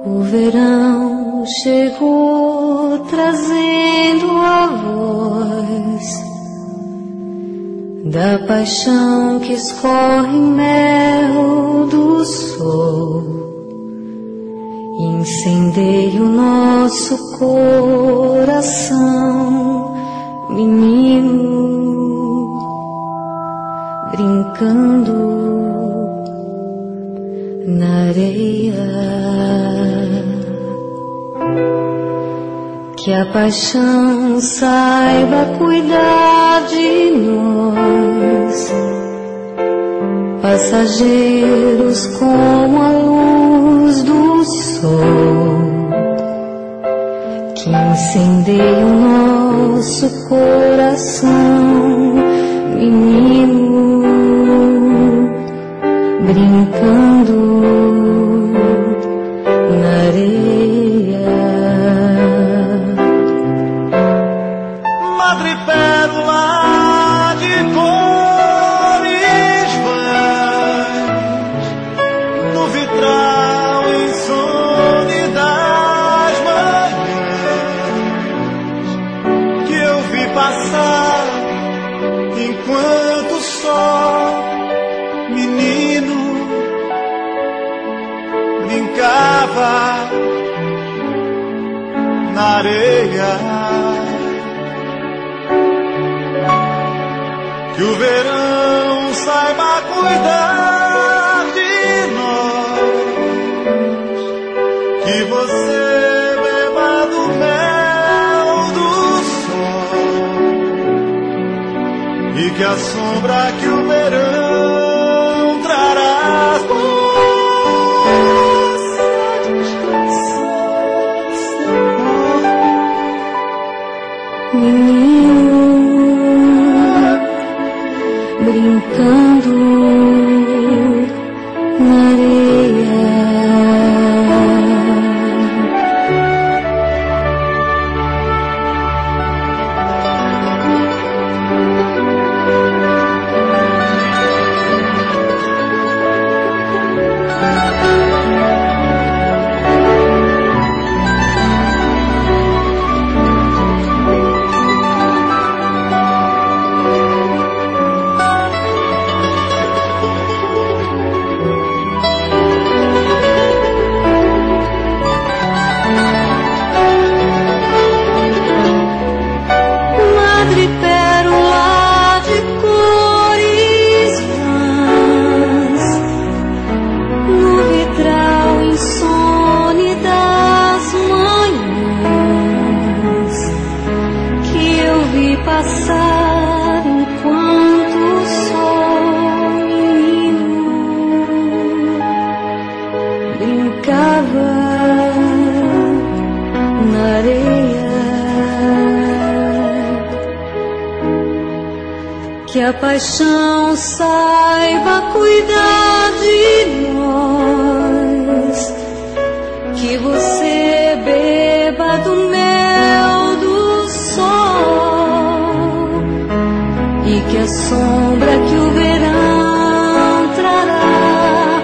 O verão chegou trazendo a voz da paixão que escorre mel do sol. Incendeia o nosso coração, menino, brincando na areia. Que a paixão saiba cuidar de nós, passageiros como a luz do sol, que incendeia o nosso coração, menino, brincando na areia. Madrepérola de cores vãs, no vitral insone das manhãs, que eu vi passar enquanto só menino brincava na areia. Que o verão saiba cuidar de nós, que você beba do mel do sol, e que a sombra que o verão trará possa descansar seu corpo, menino, brincando na areia. Que a paixão saiba cuidar de nós, que você beba do mel do sol, e que a sombra que o verão trará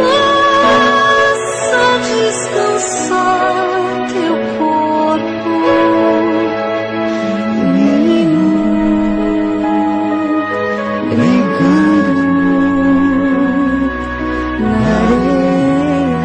possa descansar teu corpo, menino, brincando na areia.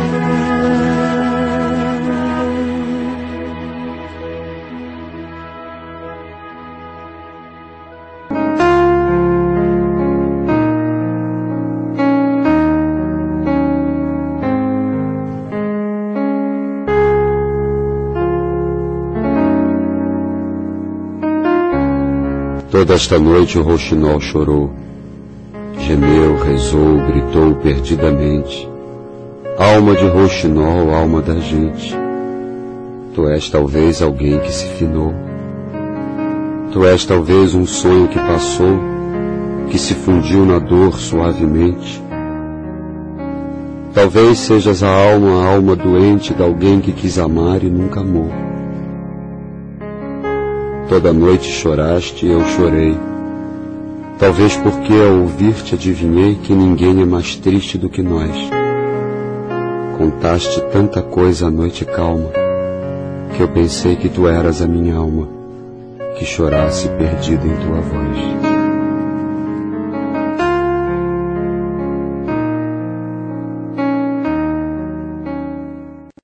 Toda esta noite o rouxinol chorou, gemeu, rezou, gritou perdidamente. Alma de rouxinol, alma da gente, tu és talvez alguém que se finou. Tu és talvez um sonho que passou, que se fundiu na dor suavemente. Talvez sejas a alma doente de alguém que quis amar e nunca amou. Toda noite choraste e eu chorei, talvez porque ao ouvir-te adivinhei que ninguém é mais triste do que nós. contaste tanta coisa à noite calma, que eu pensei que tu eras a minha alma, que chorasse perdida em tua voz.